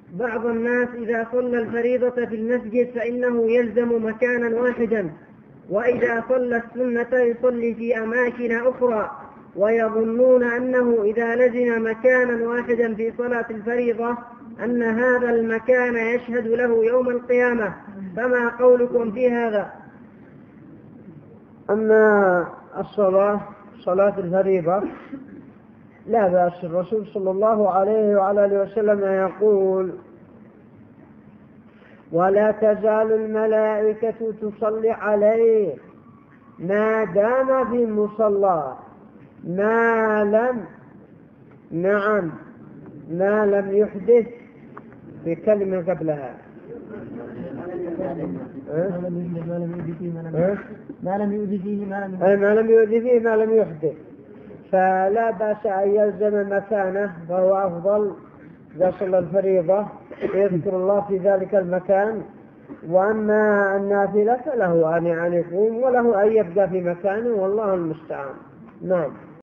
بعض الناس إذا صلى الفريضة في المسجد فإنه يلزم مكانا واحدا، وإذا صلى السنة يصلي في أماكن أخرى، ويظنون أنه إذا لزم مكانا واحدا في صلاة الفريضة أن هذا المكان يشهد له يوم القيامة، فما قولكم في هذا؟ أما صلاة الفريضة لا بأس. الرسول صلى الله عليه وعلى آله وسلم يقول: ولا تزال الملائكة تصلي عليه ما دام في مصلاه ما لم يحدث، في كلمة قبلها ما لم يؤذي فيه ما لم يحدث. فلا بأس أن يلزم مكانه، فهو أفضل إذا صلى الفريضة يذكر الله في ذلك المكان. وأما النافلة فله أن يقوم، وله أن يبقى في مكانه، والله المستعان. نعم.